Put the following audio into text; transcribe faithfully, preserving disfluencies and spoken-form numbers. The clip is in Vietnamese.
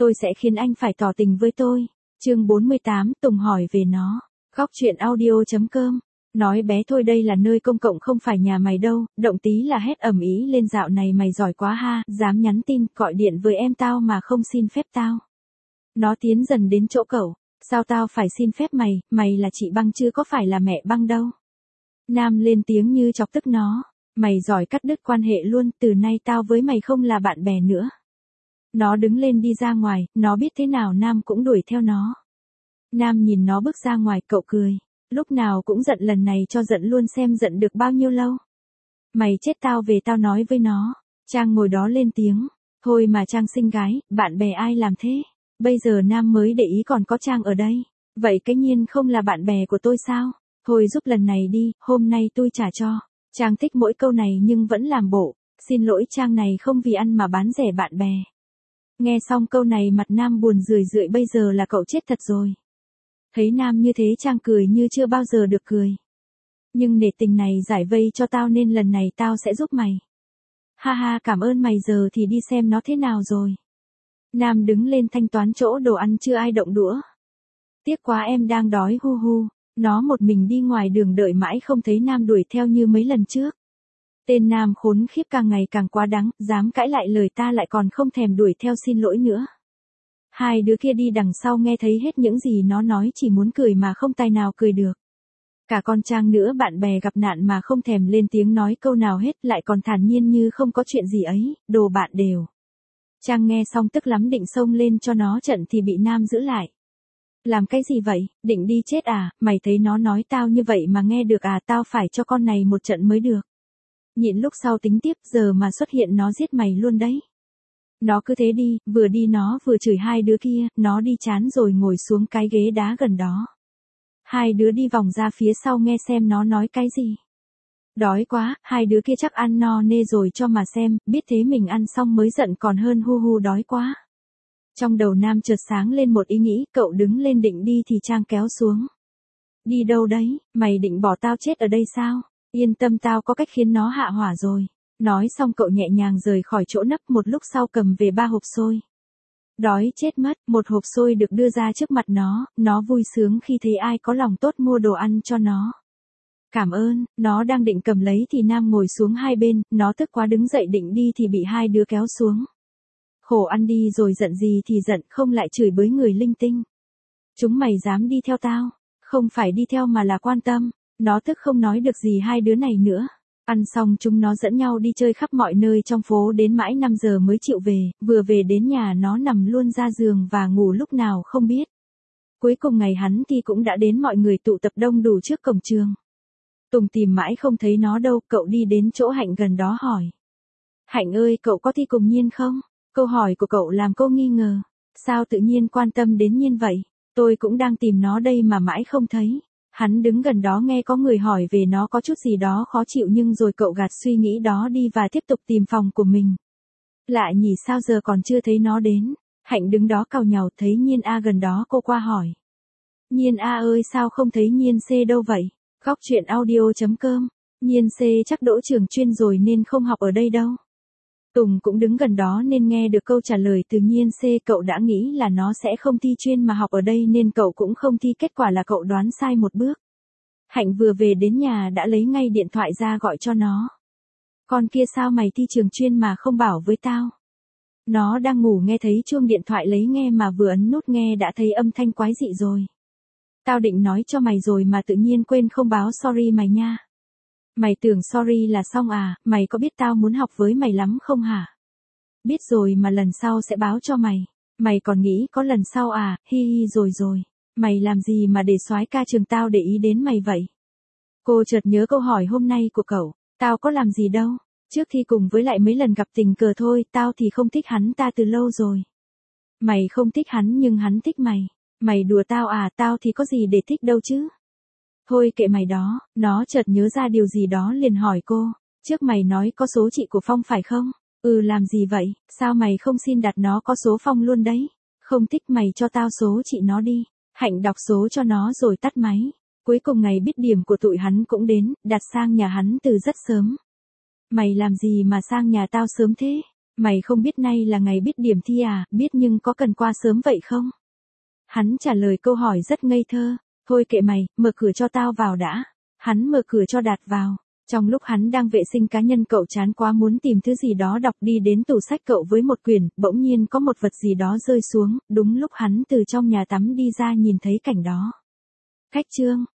tôi sẽ khiến anh phải tỏ tình với tôi. Chương bốn mươi tám, Tùng hỏi về nó. Góc truyện audio chấm com. Nói bé thôi, đây là nơi công cộng không phải nhà mày đâu, động tí là hét ầm ĩ lên, dạo này mày giỏi quá ha, dám nhắn tin, gọi điện với em tao mà không xin phép tao. Nó tiến dần đến chỗ cậu, sao tao phải xin phép mày, mày là chị Băng chứ có phải là mẹ Băng đâu. Nam lên tiếng như chọc tức nó, mày giỏi cắt đứt quan hệ luôn, từ nay tao với mày không là bạn bè nữa. Nó đứng lên đi ra ngoài, nó biết thế nào Nam cũng đuổi theo nó. Nam nhìn nó bước ra ngoài, cậu cười. Lúc nào cũng giận, lần này cho giận luôn xem giận được bao nhiêu lâu. Mày chết tao về tao nói với nó. Trang ngồi đó lên tiếng. Thôi mà Trang xinh gái, bạn bè ai làm thế? Bây giờ Nam mới để ý còn có Trang ở đây. Vậy cái Nhiên không là bạn bè của tôi sao? Thôi giúp lần này đi, hôm nay tôi trả cho. Trang thích mỗi câu này nhưng vẫn làm bộ. Xin lỗi Trang, này không vì ăn mà bán rẻ bạn bè. Nghe xong câu này mặt Nam buồn rười rượi, bây giờ là cậu chết thật rồi. Thấy Nam như thế Trang cười như chưa bao giờ được cười. Nhưng nể tình này giải vây cho tao nên lần này tao sẽ giúp mày. Ha ha, cảm ơn mày, giờ thì đi xem nó thế nào rồi. Nam đứng lên thanh toán chỗ đồ ăn, chưa ai động đũa. Tiếc quá, em đang đói hu hu. Nó một mình đi ngoài đường đợi mãi không thấy Nam đuổi theo như mấy lần trước. Tên Nam khốn khiếp càng ngày càng quá đáng, dám cãi lại lời ta lại còn không thèm đuổi theo xin lỗi nữa. Hai đứa kia đi đằng sau nghe thấy hết những gì nó nói, chỉ muốn cười mà không tài nào cười được. Cả con Trang nữa, bạn bè gặp nạn mà không thèm lên tiếng nói câu nào hết, lại còn thản nhiên như không có chuyện gì ấy, đồ bạn đều. Trang nghe xong tức lắm, định xông lên cho nó trận thì bị Nam giữ lại. Làm cái gì vậy, định đi chết à, mày thấy nó nói tao như vậy mà nghe được à, tao phải cho con này một trận mới được. Nhịn lúc sau tính tiếp, giờ mà xuất hiện nó giết mày luôn đấy. Nó cứ thế đi, vừa đi nó vừa chửi hai đứa kia, nó đi chán rồi ngồi xuống cái ghế đá gần đó. Hai đứa đi vòng ra phía sau nghe xem nó nói cái gì. Đói quá, hai đứa kia chắc ăn no nê rồi cho mà xem, biết thế mình ăn xong mới giận còn hơn, hu hu đói quá. Trong đầu Nam chợt sáng lên một ý nghĩ, cậu đứng lên định đi thì Trang kéo xuống. Đi đâu đấy, mày định bỏ tao chết ở đây sao? Yên tâm, tao có cách khiến nó hạ hỏa rồi. Nói xong cậu nhẹ nhàng rời khỏi chỗ nấp, một lúc sau cầm về ba hộp xôi. Đói chết mất, một hộp xôi được đưa ra trước mặt nó, nó vui sướng khi thấy ai có lòng tốt mua đồ ăn cho nó. Cảm ơn, nó đang định cầm lấy thì Nam ngồi xuống hai bên, nó tức quá đứng dậy định đi thì bị hai đứa kéo xuống. Khổ ăn đi rồi, giận gì thì giận, không lại chửi bới người linh tinh. Chúng mày dám đi theo tao, không phải đi theo mà là quan tâm. Nó tức không nói được gì hai đứa này nữa. Ăn xong chúng nó dẫn nhau đi chơi khắp mọi nơi trong phố đến mãi năm giờ mới chịu về, vừa về đến nhà nó nằm luôn ra giường và ngủ lúc nào không biết. Cuối cùng ngày hắn thì cũng đã đến, mọi người tụ tập đông đủ trước cổng trường. Tùng tìm mãi không thấy nó đâu, cậu đi đến chỗ Hạnh gần đó hỏi. Hạnh ơi, cậu có thi cùng Nhiên không? Câu hỏi của cậu làm cô nghi ngờ. Sao tự nhiên quan tâm đến Nhiên vậy? Tôi cũng đang tìm nó đây mà mãi không thấy. Hắn đứng gần đó nghe có người hỏi về nó có chút gì đó khó chịu, nhưng rồi cậu gạt suy nghĩ đó đi và tiếp tục tìm phòng của mình. Lạ nhỉ, sao giờ còn chưa thấy nó đến? Hạnh đứng đó càu nhàu, thấy Nhiên A gần đó, cô qua hỏi. Nhiên A ơi, sao không thấy Nhiên C đâu vậy? Góc truyện audio chấm com. Nhiên C chắc đỗ trường chuyên rồi nên không học ở đây đâu. Tùng cũng đứng gần đó nên nghe được câu trả lời từ Nhiên C, cậu đã nghĩ là nó sẽ không thi chuyên mà học ở đây nên cậu cũng không thi, kết quả là cậu đoán sai một bước. Hạnh vừa về đến nhà đã lấy ngay điện thoại ra gọi cho nó. Con kia, sao mày thi trường chuyên mà không bảo với tao? Nó đang ngủ nghe thấy chuông điện thoại lấy nghe mà vừa ấn nút nghe đã thấy âm thanh quái dị rồi. Tao định nói cho mày rồi mà tự nhiên quên không báo, sorry mày nha. Mày tưởng sorry là xong à, mày có biết tao muốn học với mày lắm không hả? Biết rồi mà lần sau sẽ báo cho mày. Mày còn nghĩ có lần sau à, hi hi rồi rồi. Mày làm gì mà để soái ca trường tao để ý đến mày vậy? Cô chợt nhớ câu hỏi hôm nay của cậu, tao có làm gì đâu. Trước thi cùng với lại mấy lần gặp tình cờ thôi, tao thì không thích hắn ta từ lâu rồi. Mày không thích hắn nhưng hắn thích mày. Mày đùa tao à, tao thì có gì để thích đâu chứ. Thôi kệ mày đó, nó chợt nhớ ra điều gì đó liền hỏi cô, trước mày nói có số chị của Phong phải không? Ừ, làm gì vậy, sao mày không xin đặt nó có số Phong luôn đấy? Không thích mày cho tao số chị nó đi. Hạnh đọc số cho nó rồi tắt máy. Cuối cùng ngày biết điểm của tụi hắn cũng đến, đặt sang nhà hắn từ rất sớm. Mày làm gì mà sang nhà tao sớm thế? Mày không biết nay là ngày biết điểm thi à, biết nhưng có cần qua sớm vậy không? Hắn trả lời câu hỏi rất ngây thơ, thôi kệ mày, mở cửa cho tao vào đã. Hắn mở cửa cho Đạt vào. Trong lúc hắn đang vệ sinh cá nhân cậu chán quá muốn tìm thứ gì đó đọc đi đến tủ sách cậu với một quyển, bỗng nhiên có một vật gì đó rơi xuống, đúng lúc hắn từ trong nhà tắm đi ra nhìn thấy cảnh đó. Khách Trương,